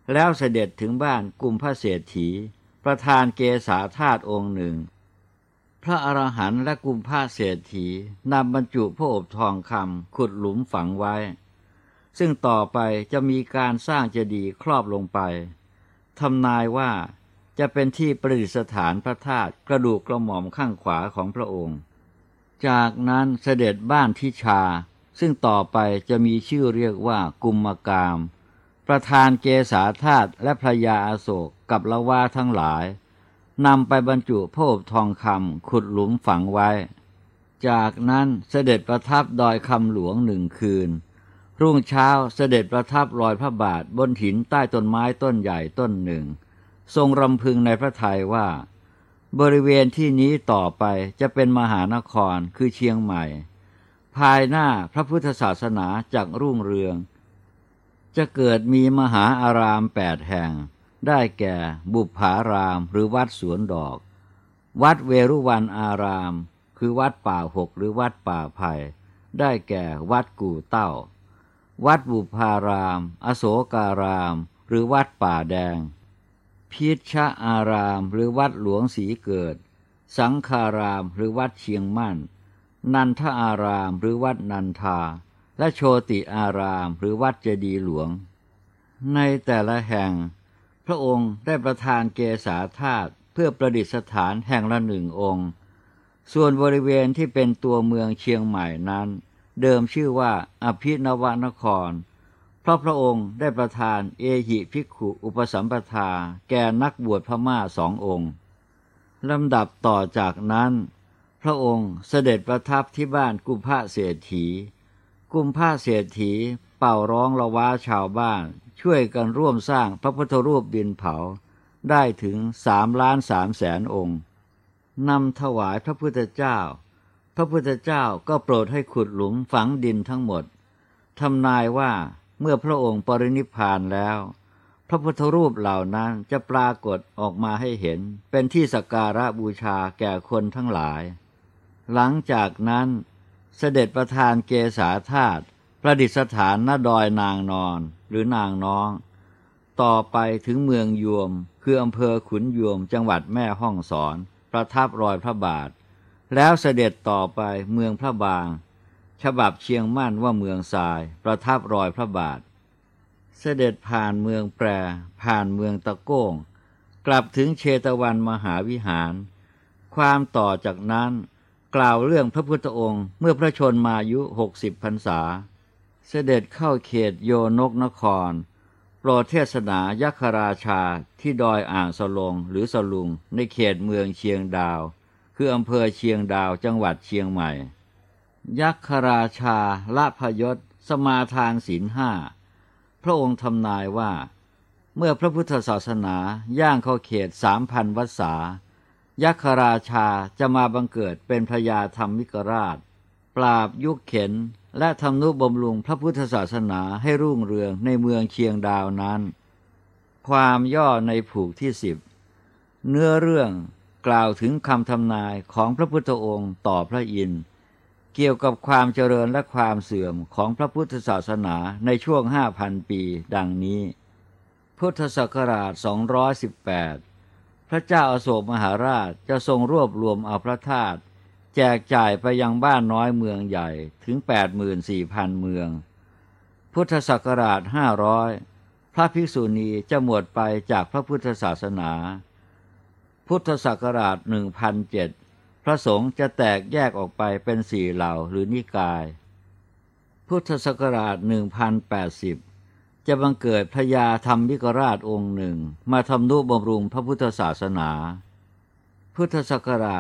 แล้วเสด็จถึงบ้านกุมพระเศรษฐีประธานเกศาธาตุองค์หนึ่งพระอรหันต์และกุมพระเศรษฐีนำบรรจุพระอบทองคำขุดหลุมฝังไว้ซึ่งต่อไปจะมีการสร้างเจดีย์ครอบลงไปทำนายว่าจะเป็นที่ประดิษฐานพระธาตุกระดูกกระหม่อมข้างขวาของพระองค์จากนั้นเสด็จบ้านทิชาซึ่งต่อไปจะมีชื่อเรียกว่ากุมกามประธานเกศาธาตุและพระยาอโศกกับละวาทั้งหลายนำไปบรรจุพระอบทองคำขุดหลุมฝังไว้จากนั้นเสด็จประทับดอยคำหลวง1 คืนรุ่งเช้าเสด็จประทับรอยพระบาทบนหินใต้ต้นไม้ต้นใหญ่ต้นหนึ่งทรงรำพึงในพระทัยว่าบริเวณที่นี้ต่อไปจะเป็นมหานครคือเชียงใหม่ภายหน้าพระพุทธศาสนาจักรุ่งเรืองจะเกิดมีมหาอาราม8 แห่งได้แก่บุปผารามหรือวัดสวนดอกวัดเวรุวันอารามคือวัดป่าหกหรือวัดป่าไผ่ได้แก่วัดกู่เต้าวัดบุพารามอโศการามหรือวัดป่าแดงพิชฌอารามหรือวัดหลวงศรีเกิดสังฆารามหรือวัดเชียงมั่นนันทอารามหรือวัดนันทาและโชติอารามหรือวัดเจดีย์หลวงในแต่ละแห่งพระองค์ได้ประทานเกศาธาตุเพื่อประดิษฐานแห่งละ1 องค์ส่วนบริเวณที่เป็นตัวเมืองเชียงใหม่นั้นเดิมชื่อว่าอภินวนครเพราะพระองค์ได้ประทานเอหิภิกขุอุปสัมปทาแก่นักบวชพม่า2 องค์ลำดับต่อจากนั้นพระองค์เสด็จประทับที่บ้านกุมพระเศรษฐีกุมพระเศรษฐีเป่าร้องละว้าชาวบ้านช่วยกันร่วมสร้างพระพุทธรูปดินเผาได้ถึง3,300,000 องค์นำถวายพระพุทธเจ้าพระพุทธเจ้าก็โปรดให้ขุดหลุมฝังดินทั้งหมดทำนายว่าเมื่อพระองค์ปรินิพพานแล้วพระพุทธรูปเหล่านั้นจะปรากฏออกมาให้เห็นเป็นที่สักการะบูชาแก่คนทั้งหลายหลังจากนั้นเสด็จประทานเกศาธาตุประดิษฐานณดอยนางนอนหรือนางน้องต่อไปถึงเมืองยวมคืออำเภอขุนยวมจังหวัดแม่ฮ่องสอนประทับรอยพระบาทแล้วเสด็จต่อไปเมืองพระบางฉบับเชียงมั่นว่าเมืองทรายประทับรอยพระบาทเสด็จผ่านเมืองแปรผ่านเมืองตะโก้งกลับถึงเชตวันมหาวิหารความต่อจากนั้นกล่าวเรื่องพระพุทธองค์เมื่อพระชนมายุ60 พรรษาเสด็จเข้าเขตโยนกนครโปรดเทศนายักขราชาที่ดอยอ่างสลงหรือสลุงในเขตเมืองเชียงดาวคืออำเภอเชียงดาวจังหวัดเชียงใหม่ยักขราชาละพยศสมาทานศีล 5พระองค์ทำนายว่าเมื่อพระพุทธศาสนาย่างเข้าเขต 3,000 วรรษายักขราชาจะมาบังเกิดเป็นพญาธรรมิกราชปราบยุคเข็นและทำนุบำรุงพระพุทธศาสนาให้รุ่งเรืองในเมืองเชียงดาวนั้นความย่อในผูกที่10เนื้อเรื่องกล่าวถึงคำทำนายของพระพุทธองค์ต่อพระอินทร์เกี่ยวกับความเจริญและความเสื่อมของพระพุทธศาสนาในช่วง 5,000 ปีดังนี้พุทธศักราช218พระเจ้าอโศกมหาราชจะทรงรวบรวมเอาพระธาตุแจกจ่ายไปยังบ้านน้อยเมืองใหญ่ถึง 84,000 เมืองพุทธศักราช500พระภิกษุณีจะหมดไปจากพระพุทธศาสนาพุทธศักราช1007พระสงฆ์จะแตกแยกออกไปเป็น4 เหล่าหรือนิกายพุทธศักราช1080จะบังเกิดพระยาธรรมิกราชองค์หนึ่งมาทำนุบำรุงพระพุทธศาสนาพุทธศักราช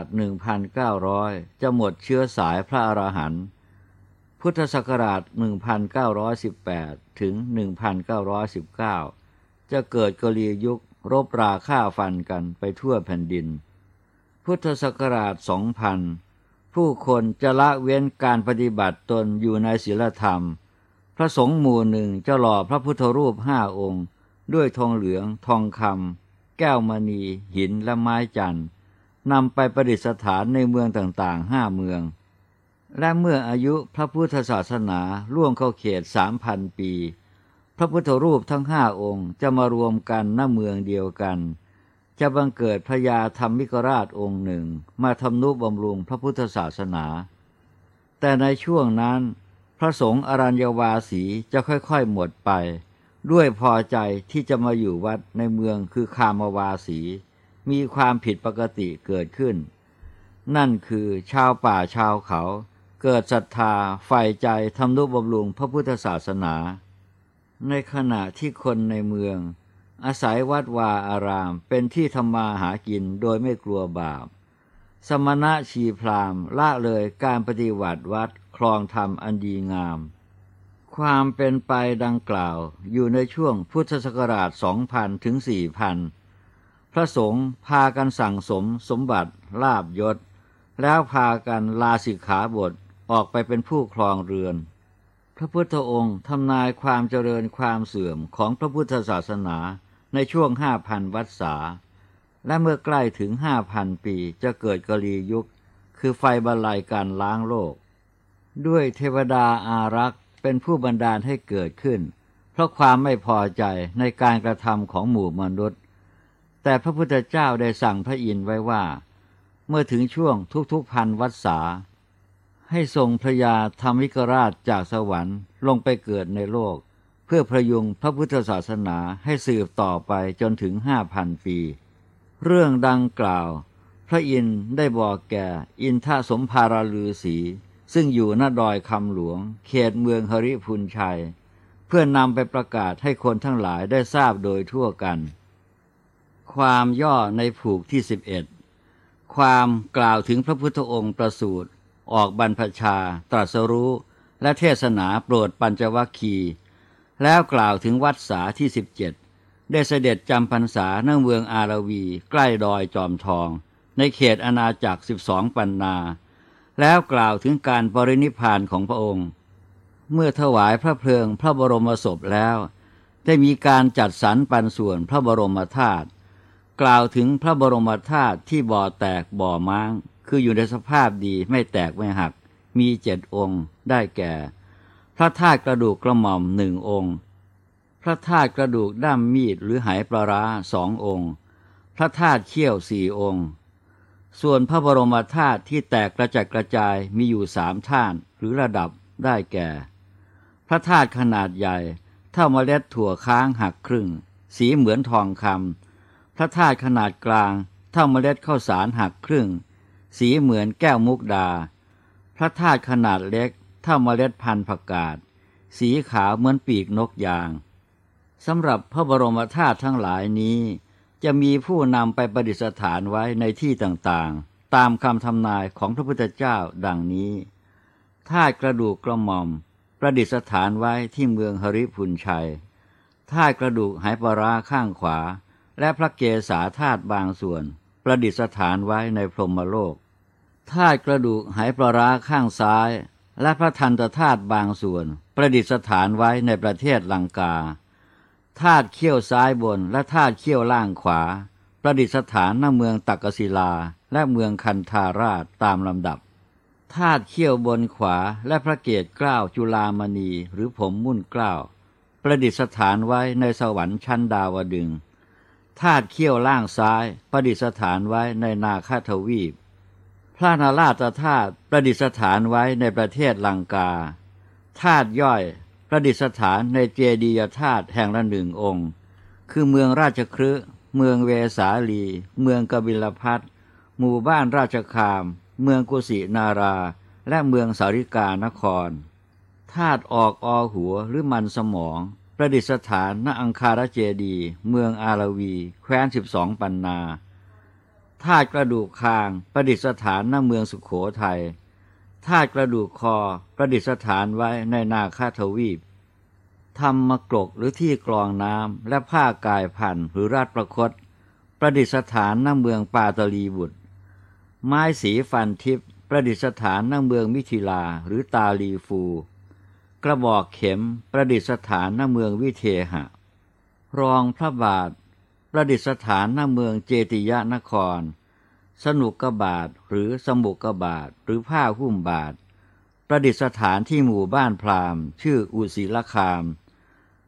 1900จะหมดเชื้อสายพระอรหันต์พุทธศักราช1918ถึง1919จะเกิดกลียุครบราฆ่าฟันกันไปทั่วแผ่นดินพุทธศักราช2000ผู้คนจะละเว้นการปฏิบัติตนอยู่ในศีลธรรมพระสงฆ์หมู่หนึ่งจะหล่อพระพุทธรูป5 องค์ด้วยทองเหลืองทองคำแก้วมณีหินและไม้จันทร์นำไปประดิษฐานในเมืองต่างๆ5 เมืองและเมื่ออายุพระพุทธศาสนาล่วงเข้าเขต 3,000 ปีพระพุทธรูปทั้ง5 องค์จะมารวมกันณเมืองเดียวกันจะบังเกิดพระยาธรรมิกราชองค์หนึ่งมาทำนุบำรุงพระพุทธศาสนาแต่ในช่วงนั้นพระสงฆ์อรัญญวาสีจะค่อยๆหมดไปด้วยพอใจที่จะมาอยู่วัดในเมืองคือคามวาสีมีความผิดปกติเกิดขึ้นนั่นคือชาวป่าชาวเขาเกิดศรัทธาใฝ่ใจทำนุบำรุงพระพุทธศาสนาในขณะที่คนในเมืองอาศัยวัดวาอารามเป็นที่ทำมาหากินโดยไม่กลัวบาปสมณะชีพราหมณ์ละเลยการปฏิบัติวัดครองธรรมอันดีงามความเป็นไปดังกล่าวอยู่ในช่วงพุทธศักราช 2000 ถึง 4000 พระสงฆ์พากันสั่งสมบัติลาภยศแล้วพากันลาสิกขาบทออกไปเป็นผู้ครองเรือนพระพุทธองค์ทำนายความเจริญความเสื่อมของพระพุทธศาสนาในช่วง 5,000 วรรษาและเมื่อใกล้ถึง 5,000 ปีจะเกิดกลียุคคือไฟบรรลัยการล้างโลกด้วยเทวดาอารักษ์เป็นผู้บันดาลให้เกิดขึ้นเพราะความไม่พอใจในการกระทำของหมู่มนุษย์แต่พระพุทธเจ้าได้สั่งพระอินทร์ไว้ว่าเมื่อถึงช่วงทุกๆ 1,000 วรรษาให้ทรงพระยาธรรมิกราชจากสวรรค์ลงไปเกิดในโลกเพื่อพยุงพระพุทธศาสนาให้สืบต่อไปจนถึง 5,000 ปีเรื่องดังกล่าวพระอินทร์ได้บอกแก่อินทสมภารฤาษีซึ่งอยู่ณดอยคำหลวงเขตเมืองหริพุนชัยเพื่อนำไปประกาศให้คนทั้งหลายได้ทราบโดยทั่วกันความย่อในผูกที่11ความกล่าวถึงพระพุทธองค์ประสูติออกบรรพชาตรัสรู้และเทศนาโปรดปัญจวัคคีย์แล้วกล่าวถึงวรรษาที่17ได้เสด็จจำพรรษาณเมืองอารวีใกล้ดอยจอมทองในเขตอาณาจักร12 ปันนาแล้วกล่าวถึงการปรินิพพานของพระองค์เมื่อถวายพระเพลิงพระบรมศพแล้วได้มีการจัดสรรปันส่วนพระบรมธาตุกล่าวถึงพระบรมธาตุที่บ่อแตกบ่อม้างคืออยู่ในสภาพดีไม่แตกไม่หักมี7 องค์ได้แก่พระธาตุกระดูกกระหม่อม1 องค์พระธาตุกระดูกด้ามมีดหรือไหปลาร้า2 องค์พระธาตุเขี้ยว4 องค์ส่วนพระบรมธาตุที่แตกกระจัดกระจายมีอยู่3 ธาตุหรือระดับได้แก่พระธาตุขนาดใหญ่เท่าเมล็ดถั่วค้างหักครึ่งสีเหมือนทองคำพระธาตุขนาดกลางเท่าเมล็ดข้าวสารหักครึ่งสีเหมือนแก้วมุกดาพระธาตุขนาดเล็กเท่าเมล็ดพันธุ์ผักกาดสีขาวเหมือนปีกนกยางสำหรับพระบรมธาตุทั้งหลายนี้จะมีผู้นำไปประดิษฐานไว้ในที่ต่างๆตามคำทำนายของพระพุทธเจ้าดังนี้ธาตุกระดูกกระหม่อมประดิษฐานไว้ที่เมืองหริพุนชัยธาตุกระดูกไหปลาร้าข้างขวาและพระเกศาธาตุบางส่วนประดิษฐานไว้ในพรหมโลกธาตุกระดูกไหปลาร้าข้างซ้ายและพระทันตธาตุบางส่วนประดิษฐานไว้ในประเทศลังกาธาตุเขี้ยวซ้ายบนและธาตุเขี้ยวล่างขวาประดิษฐานณเมืองตักกศิลาและเมืองคันธาราชตามลำดับธาตุเขี้ยวบนขวาและพระเกศเกล้าจุฬามณีหรือผมมุ่นเกล้าประดิษฐานไว้ในสวรรค์ชั้นดาวดึงส์ธาตุเขี้ยวล่างซ้ายประดิษฐานไว้ในนาคทวีปพระนราชธาตุประดิษฐานไว้ในประเทศลังกาธาตุย่อยประดิษฐานในเจดียธาตุแห่งละ1 องค์คือเมืองราชคฤห์เมืองเวสาลีเมืองกบิลพัสหมู่บ้านราชคามเมืองกุสินาราและเมืองสาริกานครธาตุออกหัวหรือมันสมองประดิษฐานณอังคารเจดีย์เมืองอารวีแคว้น12 ปันนาธาตุกระดูกคางประดิษฐานณเมืองสุโขทัยธาตุกระดูกคอประดิษฐานไว้ในนาคทวีปธรรมกรกหรือที่กรองน้ำและผ้ากายพันหรือราชประคตประดิษฐานณเมืองปาตลีบุตรไม้สีฟันทิพย์ประดิษฐานณเมืองมิถิลาหรือตาลีฟูกระบอกเข็มประดิษฐานณเมืองวิเทหะรองพระบาทประดิษฐานณเมืองเจติยนครสนุกบาทหรือสมุกบาทหรือผ้าหุ้มบาทประดิษฐานที่หมู่บ้านพราหมณ์ชื่ออุศิลคาม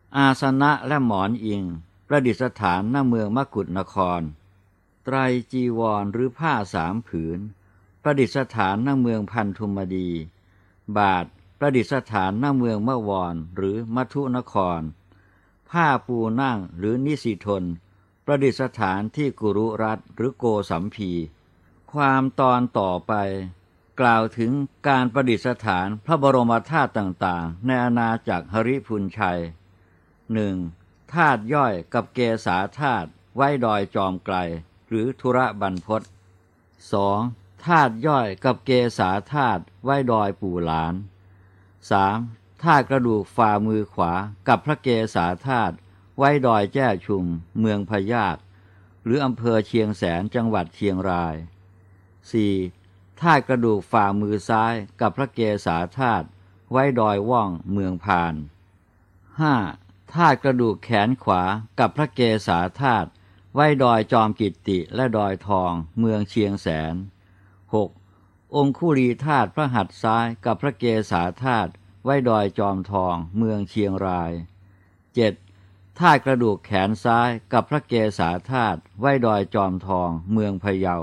อาสนะและหมอนอิงประดิษฐานณเมืองมกุฏนครไตรจีวรหรือผ้า3 ผืนประดิษฐานณเมืองพันธุมดีบาทประดิษฐานณเมืองมะวรหรือมัทุนครผ้าปูนั่งหรือนิสิทนประดิษฐานที่กุรุรัตหรือโกสัมพีความตอนต่อไปกล่าวถึงการประดิษฐานพระบรมธาตุต่างๆในอาณาจักรหฤพุนชัย 1. ธาตุย่อยกับเกศาธาตุไว้ดอยจอมไกลหรือธุระบรรพต 2. ธาตุย่อยกับเกศาธาตุไว้ดอยปู่หลาน 3. ธาตุกระดูกฝ่ามือขวากับพระเกศาธาตุไว้ดอยแจ้ชุมเมืองพยาคหรืออำเภอเชียงแสนจังหวัดเชียงราย 4. ธาตุกระดูกฝ่ามือซ้ายกับพระเกศาธาตุไว้ดอยว่องเมืองพาน 5. ธาตุกระดูกแขนขวากับพระเกศาธาตุไว้ดอยจอมกิตติและดอยทองเมืองเชียงแสน 6. องคุลีธาตุพระหัตถ์ซ้ายกับพระเกศาธาตุไว้ดอยจอมทองเมืองเชียงราย 7. ธาตุกระดูกแขนซ้ายกับพระเกศาธาตุไว้ดอยจอมทองเมืองพะเยา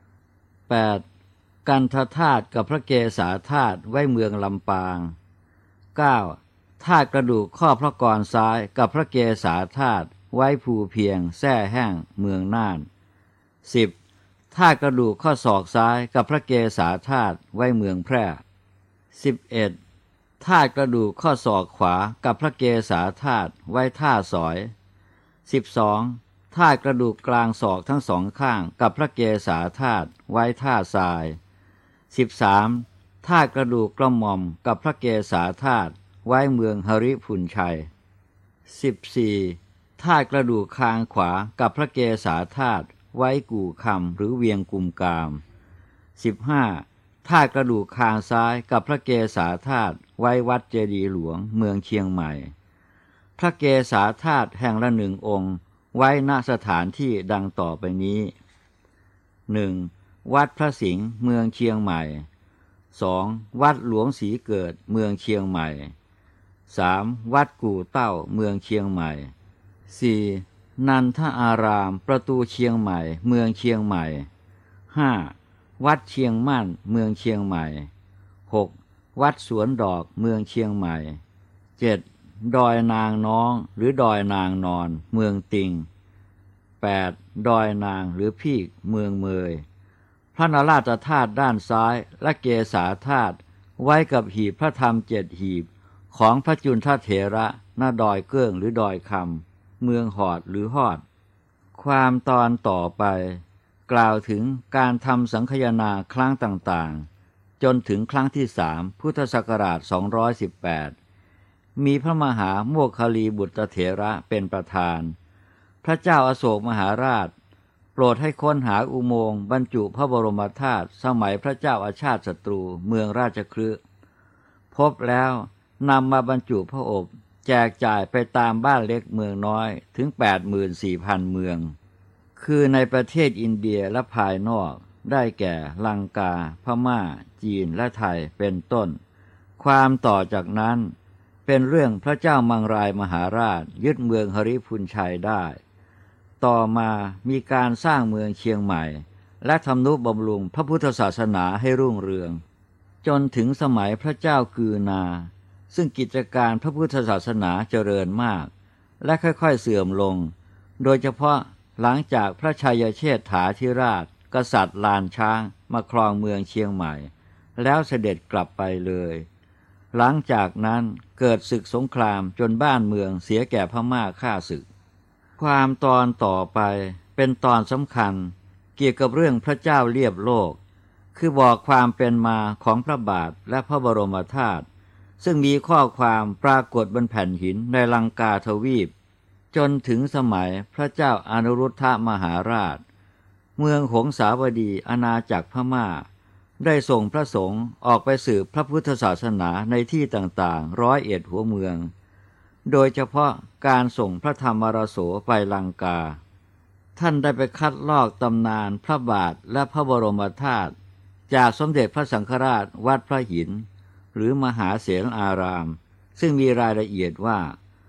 8. กันทธาตุกับพระเกศาธาตุไว้เมืองลำปาง 9. ธาตุกระดูกข้อพระกรซ้ายกับพระเกศาธาตุไว้ภูเพียงแส้แห้งเมืองน่าน 10. ธาตุกระดูกข้อศอกซ้ายกับพระเกศาธาตุไว้เมืองแพร่ 11. ธาตุกระดูกข้อศอกขวากับพระเกศาธาตุไว้ท่าสอย 12. ธาตุกระดูกกลางศอกทั้งสองข้างกับพระเกศาธาตุไว้ท่าทราย 13. ธาตุกระดูกกระหม่อมกับพระเกศาธาตุไว้เมืองหฤพุนชัย 14. ธาตุกระดูกคางขวากับพระเกศาธาตุไว้กู่คำหรือเวียงกุมกาม 15. ธาตุกระดูกคางซ้ายกับพระเกศาธาตุไว้วัดเจดีย์หลวงเมืองเชียงใหม่พระเกศาธาตุแห่งละ1 องค์ไว้ณสถานที่ดังต่อไปนี้ 1. วัดพระสิงห์เมืองเชียงใหม่ 2. วัดหลวงศรีเกิดเมืองเชียงใหม่ 3. วัดกู่เต้าเมืองเชียงใหม่ 4. นันทอารามประตูเชียงใหม่เมืองเชียงใหม่ 5. วัดเชียงมั่นเมืองเชียงใหม่ 6. วัดสวนดอกเมืองเชียงใหม่ 7. ดอยนางน้องหรือดอยนางนอนเมืองติง 8. ดอยนางหรือพีกเมืองเมยพระนราชธาตุด้านซ้ายและเกศาธาตุไว้กับหีบพระธรรม7 หีบของพระจุลทเถระณดอยเกิ้งหรือดอยคำเมืองหอดหรือฮอดความตอนต่อไปกล่าวถึงการทำสังคายนาครั้งต่างๆจนถึงครั้งที่ 3พุทธศักราช218มีพระมหาโมคคัลลีบุตรเถระเป็นประธานพระเจ้าอโศกมหาราชโปรดให้ค้นหาอุโมงค์บรรจุพระบรมธาตุสมัยพระเจ้าอาชาติศัตรูเมืองราชคฤห์พบแล้วนำมาบรรจุพระอบแจกจ่ายไปตามบ้านเล็กเมืองน้อยถึง 84,000 เมืองคือในประเทศอินเดียและภายนอกได้แก่ลังกาพม่าจีนและไทยเป็นต้นความต่อจากนั้นเป็นเรื่องพระเจ้ามังรายมหาราชยึดเมืองหฤพุนชัยได้ต่อมามีการสร้างเมืองเชียงใหม่และทำนุบำรุงพระพุทธศาสนาให้รุ่งเรืองจนถึงสมัยพระเจ้ากือนาซึ่งกิจการพระพุทธศาสนาเจริญมากและค่อยๆเสื่อมลงโดยเฉพาะหลังจากพระชัยเชษฐาธิราชกษัตริย์ลานช้างมาครองเมืองเชียงใหม่แล้วเสด็จกลับไปเลยหลังจากนั้นเกิดศึกสงครามจนบ้านเมืองเสียแก่พม่าฆ่าศึกความตอนต่อไปเป็นตอนสำคัญเกี่ยวกับเรื่องพระเจ้าเลียบโลกคือบอกความเป็นมาของพระบาทและพระบรมธาตุซึ่งมีข้อความปรากฏบนแผ่นหินในลังกาทวีปจนถึงสมัยพระเจ้าอนุรุทธมหาราชเมืองหงสาวดีอาณาจักรพม่าได้ส่งพระสงฆ์ออกไปสืบพระพุทธศาสนาในที่ต่างๆ101 หัวเมืองโดยเฉพาะการส่งพระธรรมรโสไปลังกาท่านได้ไปคัดลอกตำนานพระบาทและพระบรมธาตุจากสมเด็จพระสังฆราชวัดพระหินหรือมหาเสนอารามซึ่งมีรายละเอียดว่าพ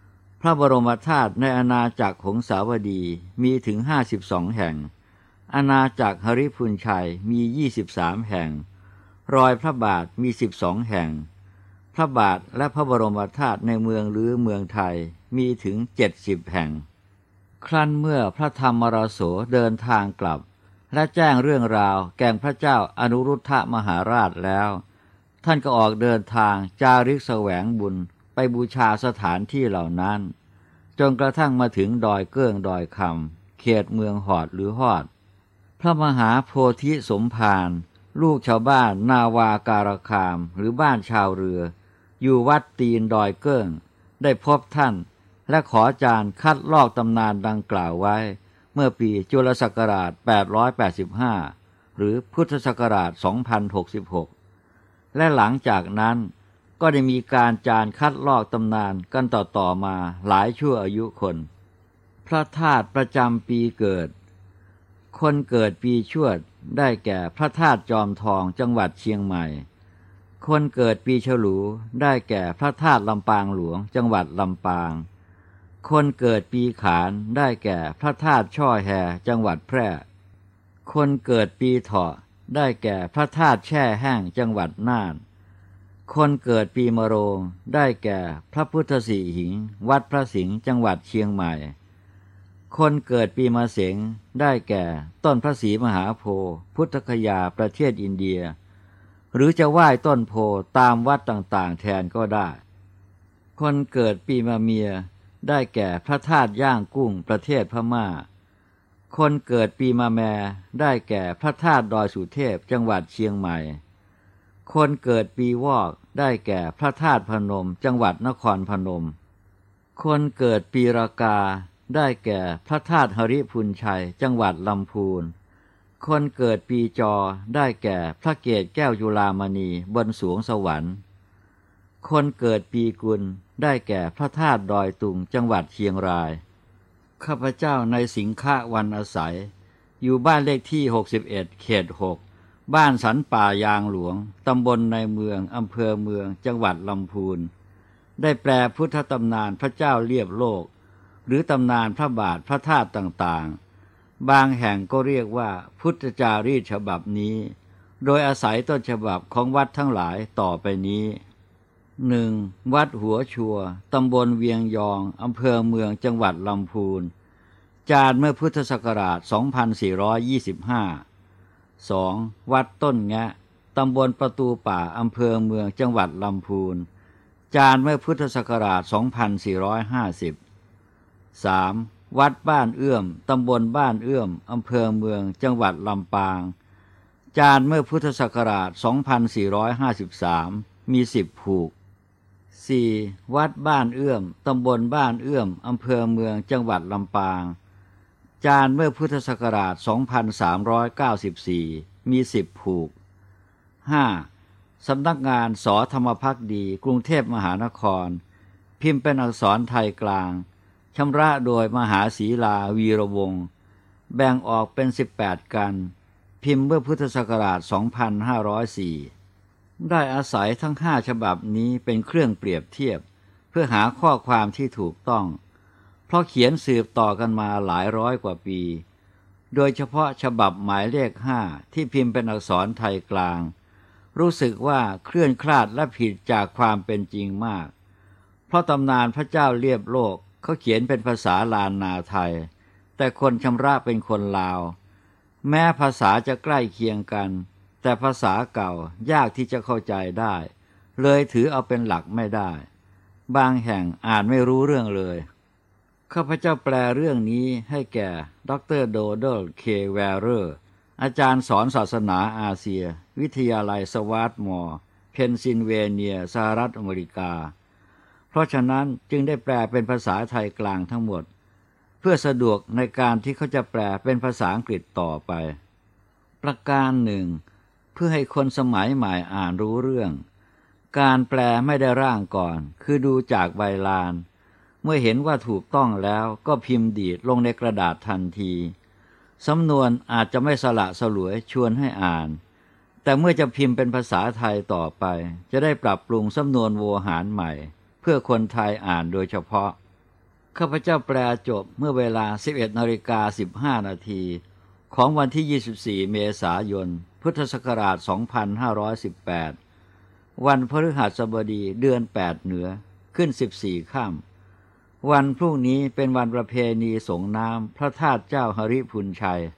ระบรมธาตุในอาณาจักรหงสาวดีมีถึง52แห่งอาณาจักรหฤพุนชัยมี23แห่งรอยพระบาทมี12แห่งพระบาทและพระบรมธาตุในเมืองหรือเมืองไทยมีถึง70แห่งครั้นเมื่อพระธรรมราโสเดินทางกลับและแจ้งเรื่องราวแก่พระเจ้าอนุรุทธมหาราชแล้วท่านก็ออกเดินทางจาริกแสวงบุญไปบูชาสถานที่เหล่านั้นจนกระทั่งมาถึงดอยเกิ้งดอยคำเขตเมืองหอดหรือฮอดพระมหาโพธิสมภารลูกชาวบ้านนาวาการคามหรือบ้านชาวเรืออยู่วัดตีนดอยเกิ้งได้พบท่านและขออาจารย์คัดลอกตำนานดังกล่าวไว้เมื่อปีจุลศักราช885หรือพุทธศักราช2066และหลังจากนั้นก็ได้มีการจารคัดลอกตำนานกันต่อมาหลายชั่วอายุคนพระธาตุประจำปีเกิดคนเกิดปีชวดได้แก่พระธาตุจอมทองจังหวัดเชียงใหม่คนเกิดปีฉลูได้แก่พระธาตุลำปางหลวงจังหวัดลำปางคนเกิดปีขานได้แก่พระธาตุช่อแฮจังหวัดแพร่คนเกิดปีเถาะได้แก่พระธาตุแช่แห้งจังหวัดน่านคนเกิดปีมะโรงได้แก่พระพุทธสีหิงห์วัดพระสิงห์จังหวัดเชียงใหม่คนเกิดปีมะเสงได้แก่ต้นพระศรีมหาโพธิ์พุทธคยาประเทศอินเดียหรือจะไหว้ต้นโพธิ์ตามวัดต่างๆแทนก็ได้คนเกิดปีมะเมียได้แก่พระธาตุย่างกุ้งประเทศพม่าคนเกิดปีมะแมได้แก่พระธาตุดอยสุเทพจังหวัดเชียงใหม่คนเกิดปีวอกได้แก่พระธาตุพนมจังหวัดนครพนมคนเกิดปีรากาได้แก่พระธาตุหฤพุนชัยจังหวัดลำพูนคนเกิดปีจอได้แก่พระเกศแก้วจุฬามณีบนสวงสวรรค์คนเกิดปีกุลได้แก่พระธาตุดอยตุงจังหวัดเชียงรายข้าพเจ้าในสิงฆวันอาศัยอยู่บ้านเลขที่61เขต6บ้านสันป่ายางหลวงตำบลในเมืองอำเภอเมืองจังหวัดลำพูนได้แปลพุทธตำนานพระเจ้าเลียบโลกหรือตำนานพระบาทพระธาตุต่างๆบางแห่งก็เรียกว่าพุทธจารีตฉบับนี้โดยอาศัยต้นฉบับของวัดทั้งหลายต่อไปนี้ 1. วัดหัวชัวตำบลเวียงยองอำเภอเมืองจังหวัดลำพูนจารเมื่อพุทธศักราช2425 2. วัดต้นแงะตำบลประตูป่าอำเภอเมืองจังหวัดลำพูนจารเมื่อพุทธศักราช2450 3. วัดบ้านเอื้อมตำบลบ้านเอื้อมอำเภอเมืองจังหวัดลำปางจารเมื่อพุทธศักราช2453มี10ผูก 4. วัดบ้านเอื้อมตำบลบ้านเอื้อมอำเภอเมืองจังหวัดลำปางจารเมื่อพุทธศักราช2394มี10ผูก 5. สำนักงานสธรรมภักดีกรุงเทพมหานครพิมพ์เป็นอักษรไทยกลางชำระโดยมหาศรีลาวีระวงศ์แบ่งออกเป็น18กันพิมพ์เมื่อพุทธศักราช2504ได้อาศัยทั้ง5ฉบับนี้เป็นเครื่องเปรียบเทียบเพื่อหาข้อความที่ถูกต้องเพราะเขียนสืบต่อกันมาหลายร้อยกว่าปีโดยเฉพาะฉบับหมายเลข5ที่พิมพ์เป็นอักษรไทยกลางรู้สึกว่าเคลื่อนคลาดและผิดจากความเป็นจริงมากเพราะตำนานพระเจ้าเลียบโลกเขาเขียนเป็นภาษาลานนาไทยแต่คนชำระเป็นคนลาวแม้ภาษาจะใกล้เคียงกันแต่ภาษาเก่ายากที่จะเข้าใจได้เลยถือเอาเป็นหลักไม่ได้บางแห่งอ่านไม่รู้เรื่องเลยข้าพเจ้าแปลเรื่องนี้ให้แก่ดร.โดโดล เคแวร์เรอร์อาจารย์สอนศาสนาอาเซียวิทยาลัยสวาร์ตมอร์เพนซิลเวเนียสหรัฐอเมริกาเพราะฉะนั้นจึงได้แปลเป็นภาษาไทยกลางทั้งหมดเพื่อสะดวกในการที่เขาจะแปลเป็นภาษาอังกฤษต่อไปประการหนึ่งเพื่อให้คนสมัยใหม่อ่านรู้เรื่องการแปลไม่ได้ร่างก่อนคือดูจากใบลานเมื่อเห็นว่าถูกต้องแล้วก็พิมพ์ดีดลงในกระดาษทันทีสำนวนอาจจะไม่สละสลวยชวนให้อ่านแต่เมื่อจะพิมพ์เป็นภาษาไทยต่อไปจะได้ปรับปรุงสำนวนโวหารใหม่เพื่อคนไทยอ่านโดยเฉพาะข้าพเจ้าแปลจบเมื่อเวลา 11:15 นาทีของวันที่ 24 เมษายน พุทธศักราช 2518 วันพฤหัสบดีเดือน 8 เหนือขึ้น 14 ค่ำวันพรุ่งนี้เป็นวันประเพณีสงน้ำพระธาตุเจ้าหฤพุนชัย